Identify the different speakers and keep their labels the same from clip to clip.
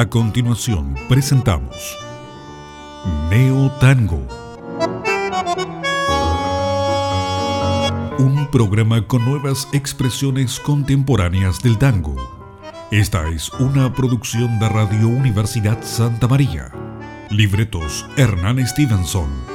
Speaker 1: A continuación presentamos Neo Tango, un programa con nuevas expresiones contemporáneas del tango. Esta es una producción de Radio Universidad Santa María. Libretos Hernán Stevenson.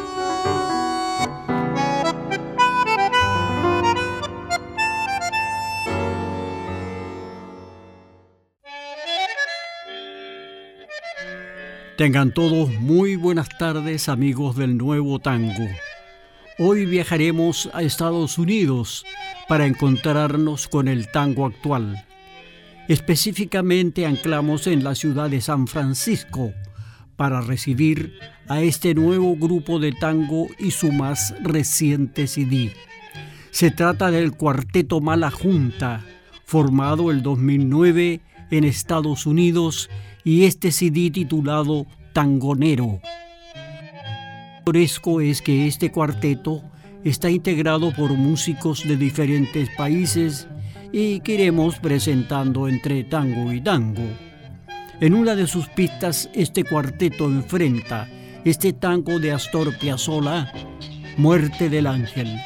Speaker 2: Tengan todos muy buenas tardes, amigos del Nuevo Tango. Hoy viajaremos a Estados Unidos para encontrarnos con el tango actual. Específicamente anclamos en la ciudad de San Francisco para recibir a este nuevo grupo de tango y su más reciente CD. Se trata del Cuarteto Mala Junta, formado el 2009 en Estados Unidos, y este CD titulado Tangonero. Lo pintoresco es que este cuarteto está integrado por músicos de diferentes países y que iremos presentando entre tango y tango. En una de sus pistas, este cuarteto enfrenta este tango de Astor Piazzolla, Muerte del Ángel.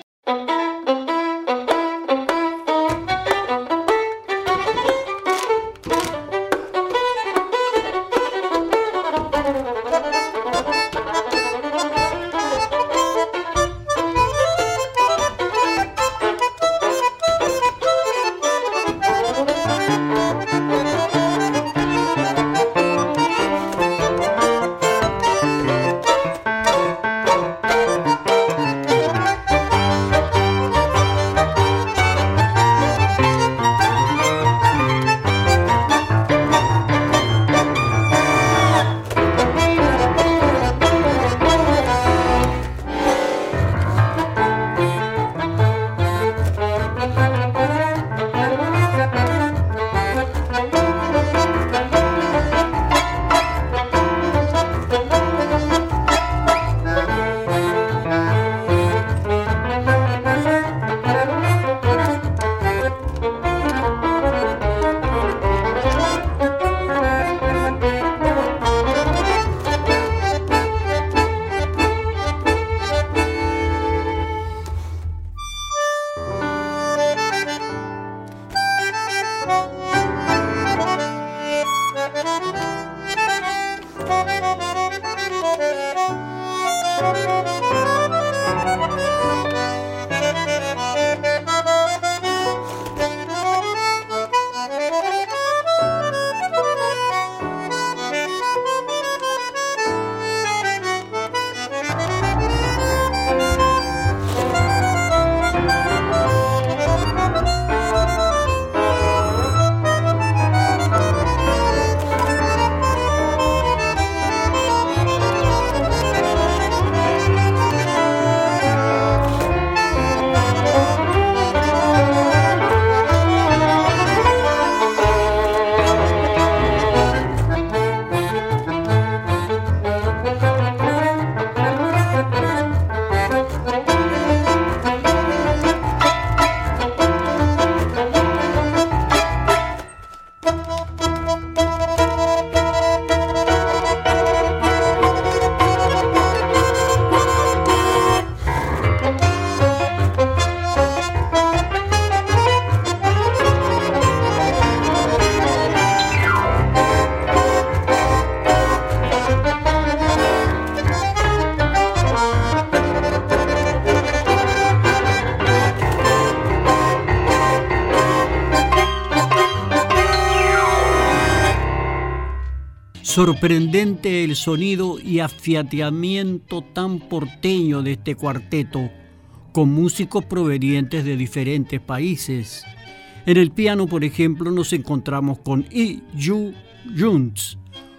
Speaker 2: Sorprendente el sonido y afiatamiento tan porteño de este cuarteto, con músicos provenientes de diferentes países. En el piano, por ejemplo, nos encontramos con Yu Junz,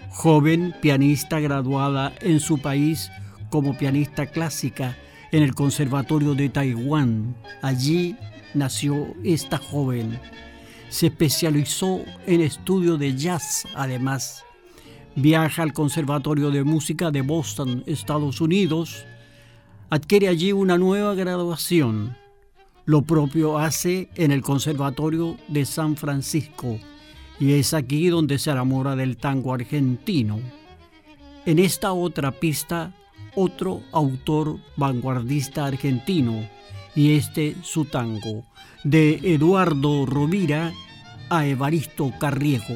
Speaker 2: joven pianista graduada en su país como pianista clásica en el Conservatorio de Taiwán. Allí nació esta joven. Se especializó en estudio de jazz, además. Viaja al Conservatorio de Música de Boston, Estados Unidos. Adquiere allí una nueva graduación. Lo propio hace en el Conservatorio de San Francisco y es aquí donde se enamora del tango argentino. En esta otra pista, otro autor vanguardista argentino, y su tango, de Eduardo Rovira a Evaristo Carriego.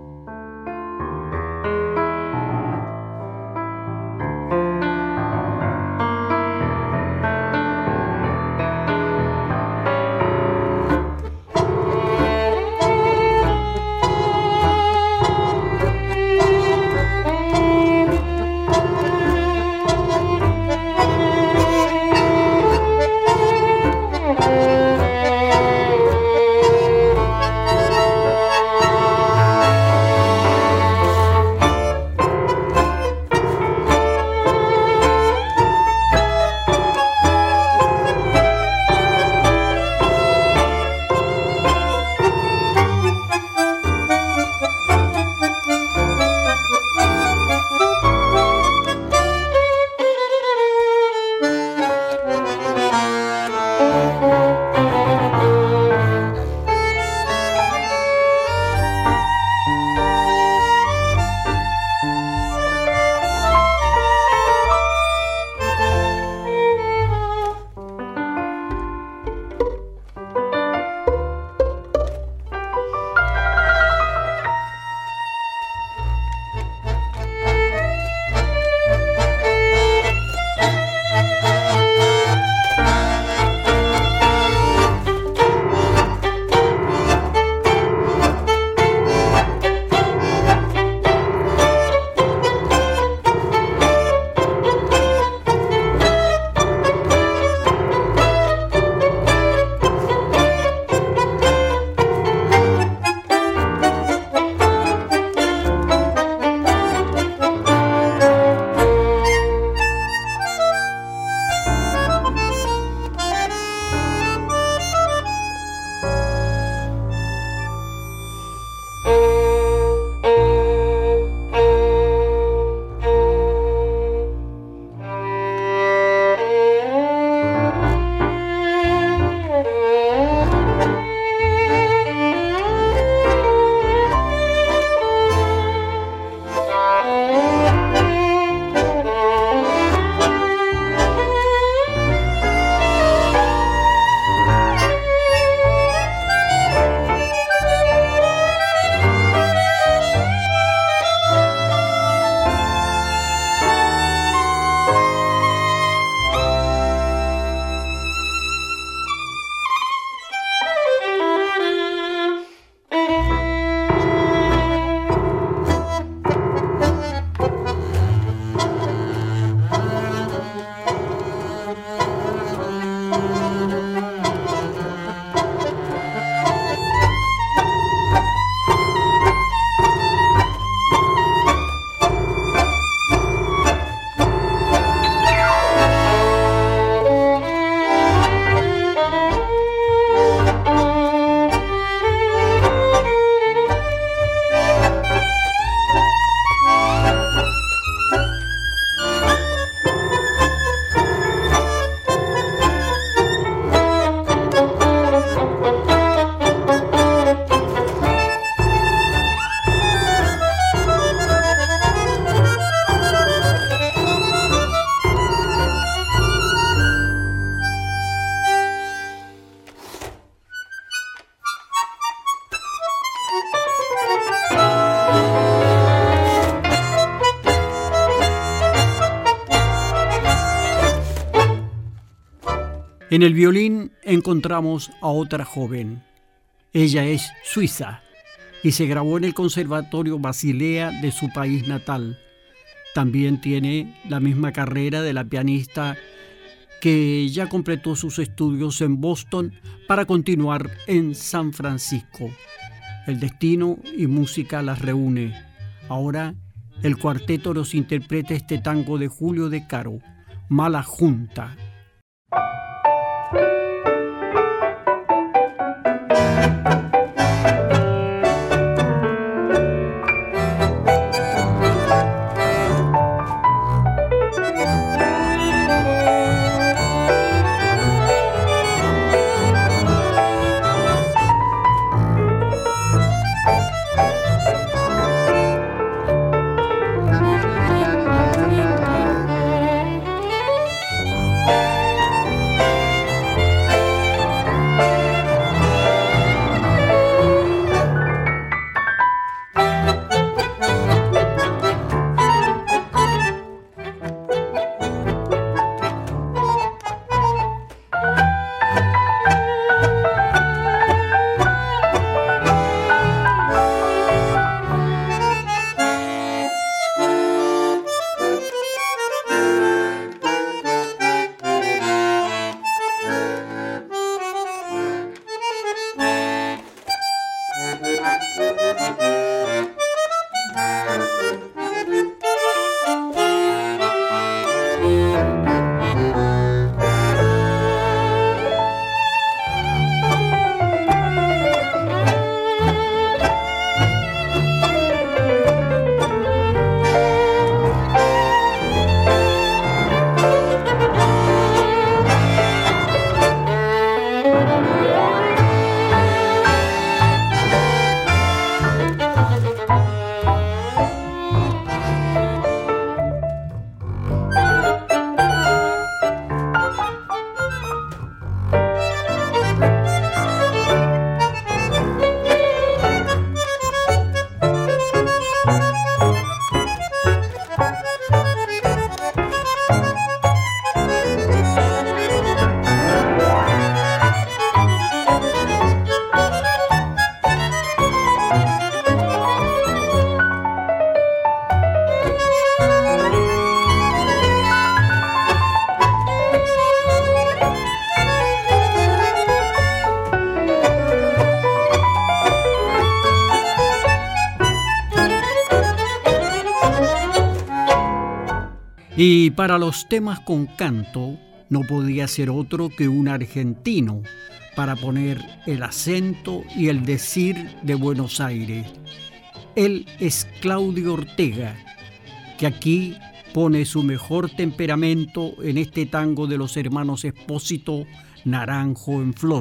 Speaker 2: En el violín encontramos a otra joven. Ella es suiza y se graduó en el Conservatorio Basilea de su país natal. También tiene la misma carrera de la pianista que ya completó sus estudios en Boston para continuar en San Francisco. El destino y música las reúne. Ahora el cuarteto nos interpreta este tango de Julio De Caro, Mala Junta. Y para los temas con canto no podía ser otro que un argentino para poner el acento y el decir de Buenos Aires. Él es Claudio Ortega, que aquí pone su mejor temperamento en este tango de los hermanos Espósito, Naranjo en Flor.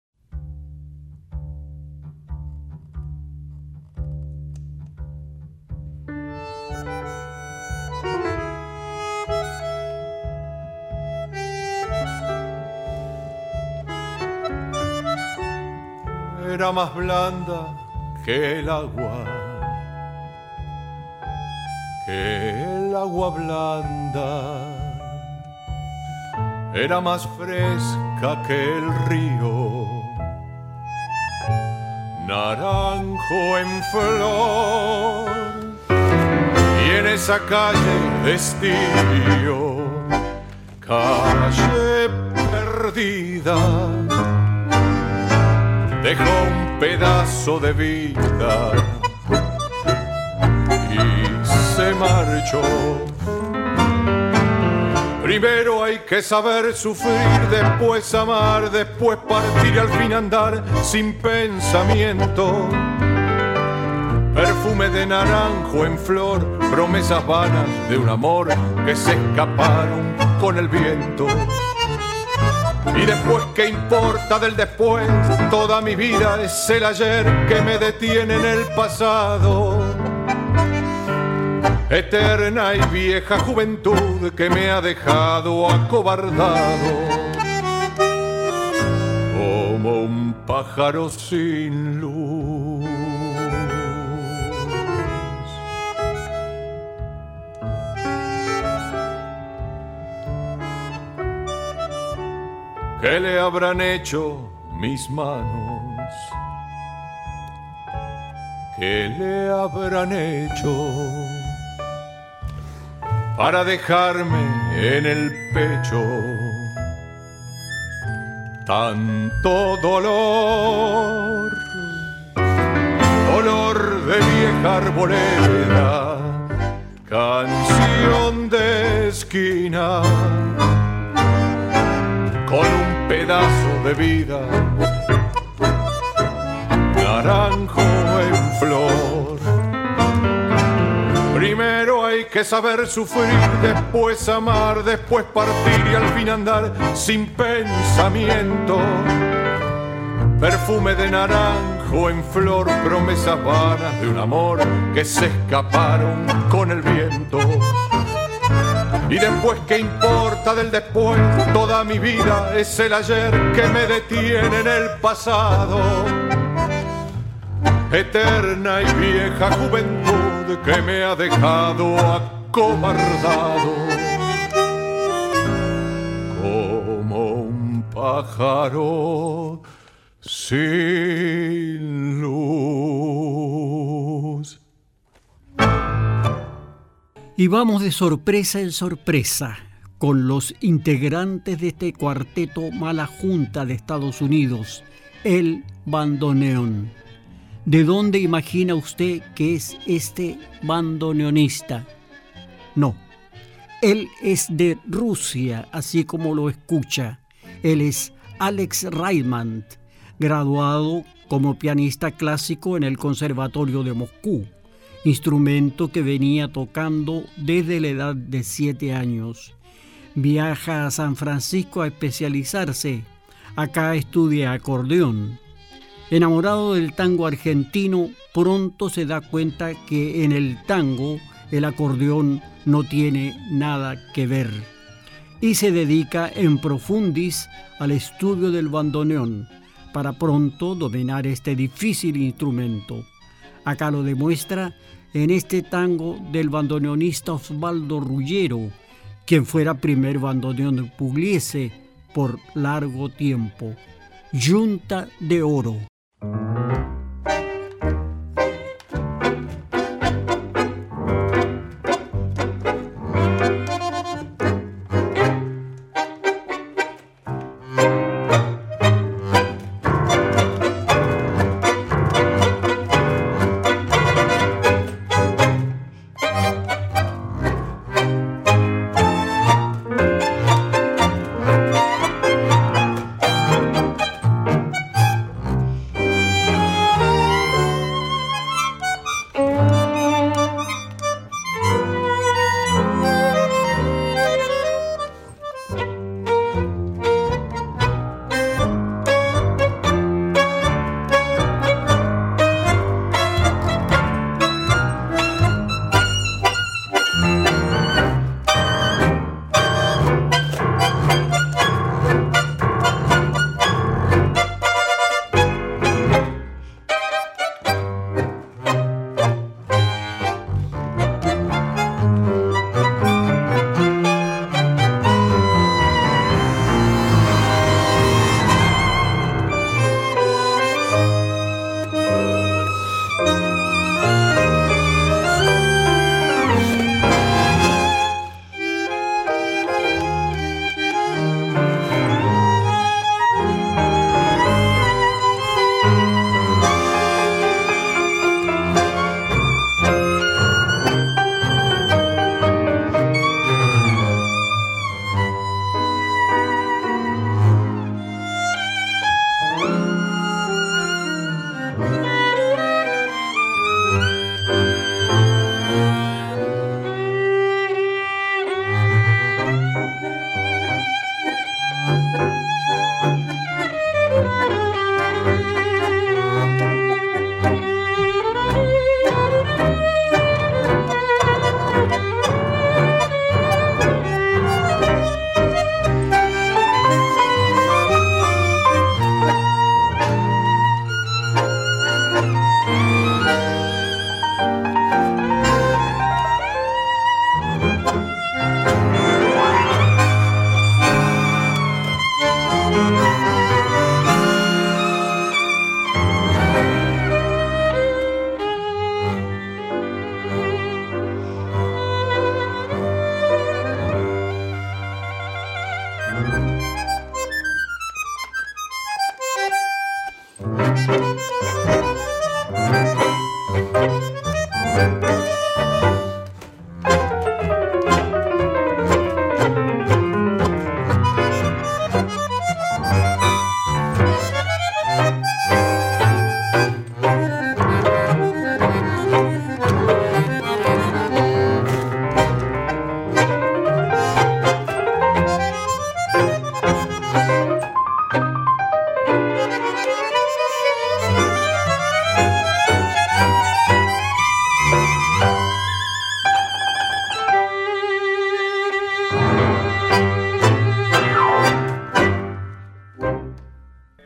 Speaker 3: Era más blanda que el agua blanda. Era más fresca que el río, naranjo en flor. Y en esa calle de estío, calle perdida, dejó un pedazo de vida y se marchó. Primero hay que saber sufrir, después amar, después partir y al fin andar sin pensamiento. Perfume de naranjo en flor, promesas vanas de un amor que se escaparon con el viento. Y después, ¿qué importa del después? Toda mi vida es el ayer que me detiene en el pasado. Eterna y vieja juventud que me ha dejado acobardado, como un pájaro sin luz. ¿Qué le habrán hecho mis manos? ¿Qué le habrán hecho para dejarme en el pecho tanto dolor? Dolor de vieja arboleda, canción de esquina, con un pedazo de vida, naranjo en flor. Primero hay que saber sufrir, después amar, después partir y al fin andar sin pensamiento. Perfume de naranjo en flor, promesas vanas de un amor que se escaparon con el viento. Y después, ¿qué importa del después? Toda mi vida es el ayer que me detiene en el pasado. Eterna y vieja juventud que me ha dejado acobardado, como un pájaro sin luz.
Speaker 2: Y vamos de sorpresa en sorpresa con los integrantes de este cuarteto Mala Junta de Estados Unidos, el bandoneón. ¿De dónde imagina usted que es este bandoneonista? No, él es de Rusia, así como lo escucha. Él es Alex Raymond, graduado como pianista clásico en el Conservatorio de Moscú, instrumento que venía tocando desde la edad de 7 años. Viaja a San Francisco a especializarse. Acá estudia acordeón. Enamorado del tango argentino, pronto se da cuenta que en el tango el acordeón no tiene nada que ver y se dedica en profundis al estudio del bandoneón para pronto dominar este difícil instrumento. Acá lo demuestra en este tango del bandoneonista Osvaldo Ruggiero, quien fuera primer bandoneón de Pugliese por largo tiempo. Yunta de Oro.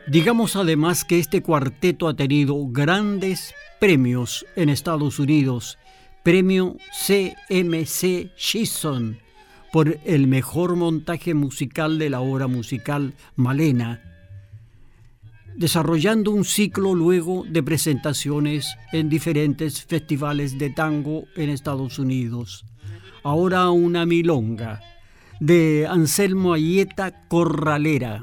Speaker 2: Digamos además que este cuarteto ha tenido grandes premios en Estados Unidos. Premio CMC Chisholm por el mejor montaje musical de la obra musical Malena, desarrollando un ciclo luego de presentaciones en diferentes festivales de tango en Estados Unidos. Ahora una milonga de Anselmo Ayeta Corralera.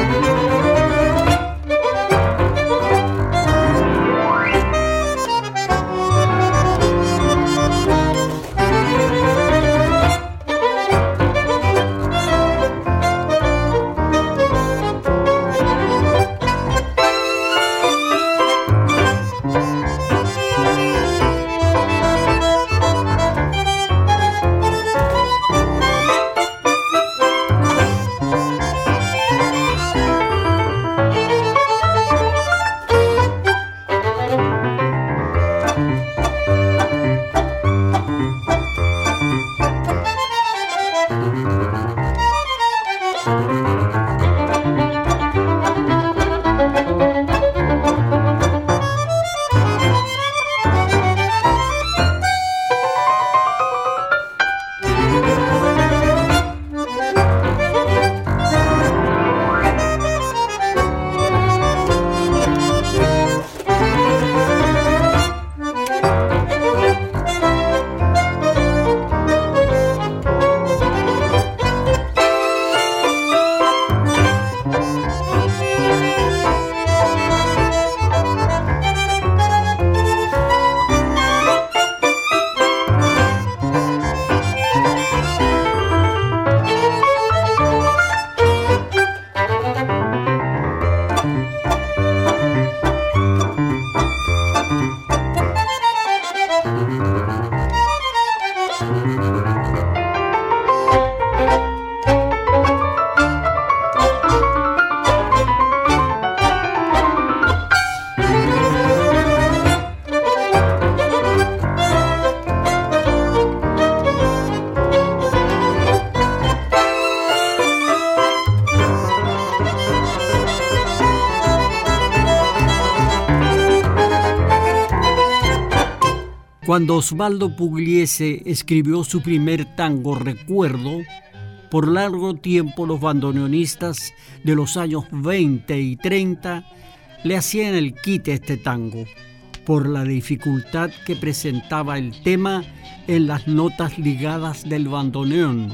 Speaker 2: Cuando Osvaldo Pugliese escribió su primer tango Recuerdo, por largo tiempo los bandoneonistas de los años 20 y 30 le hacían el quite a este tango, por la dificultad que presentaba el tema en las notas ligadas del bandoneón,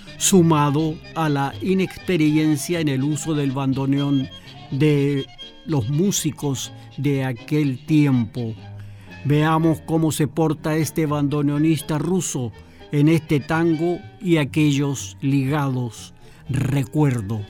Speaker 2: sumado a la inexperiencia en el uso del bandoneón de los músicos de aquel tiempo. Veamos cómo se porta este bandoneonista ruso en este tango y aquellos ligados. Recuerdo.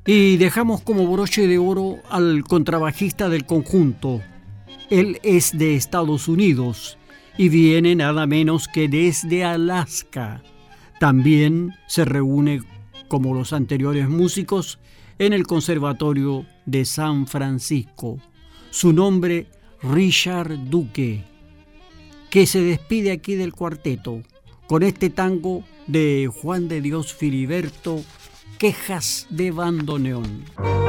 Speaker 2: Y dejamos como broche de oro al contrabajista del conjunto. Él es de Estados Unidos y viene nada menos que desde Alaska. También se reúne, como los anteriores músicos, en el Conservatorio de San Francisco. Su nombre, Richard Duque, que se despide aquí del cuarteto con este tango de Juan de Dios Filiberto, Quejas de bandoneón.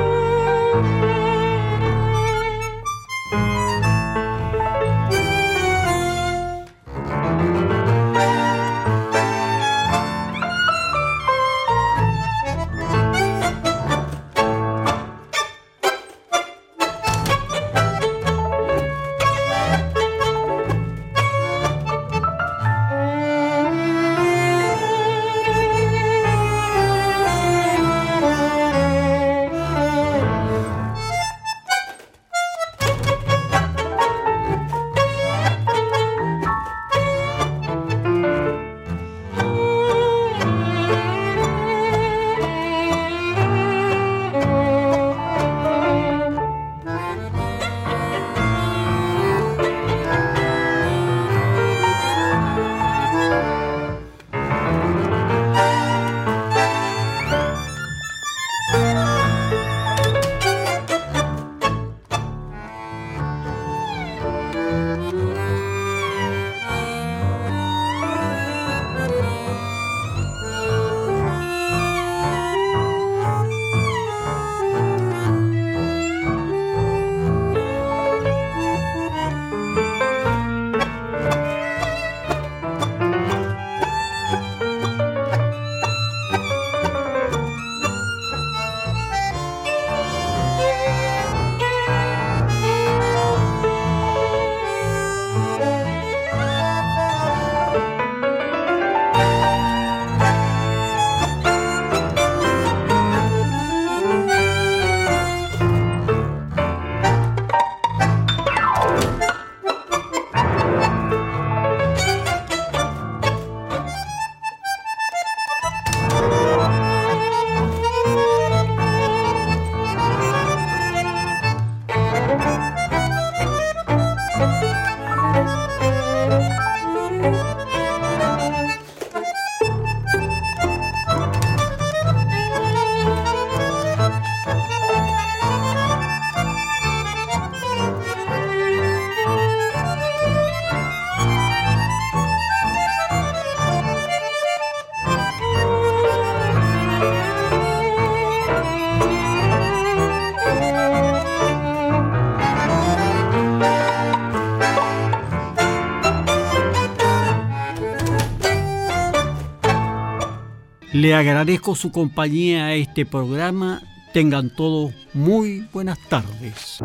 Speaker 2: Le agradezco su compañía a este programa. Tengan todos muy buenas tardes.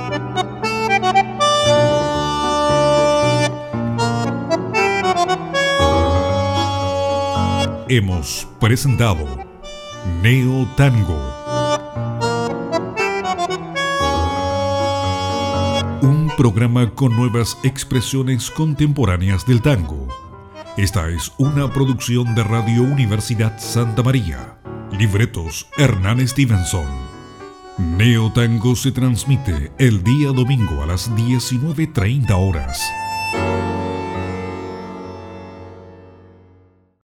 Speaker 1: Hemos presentado Neo Tango, un programa con nuevas expresiones contemporáneas del tango. Esta es una producción de Radio Universidad Santa María. Libretos Hernán Stevenson. Neo Tango se transmite el día domingo a las 19:30 horas.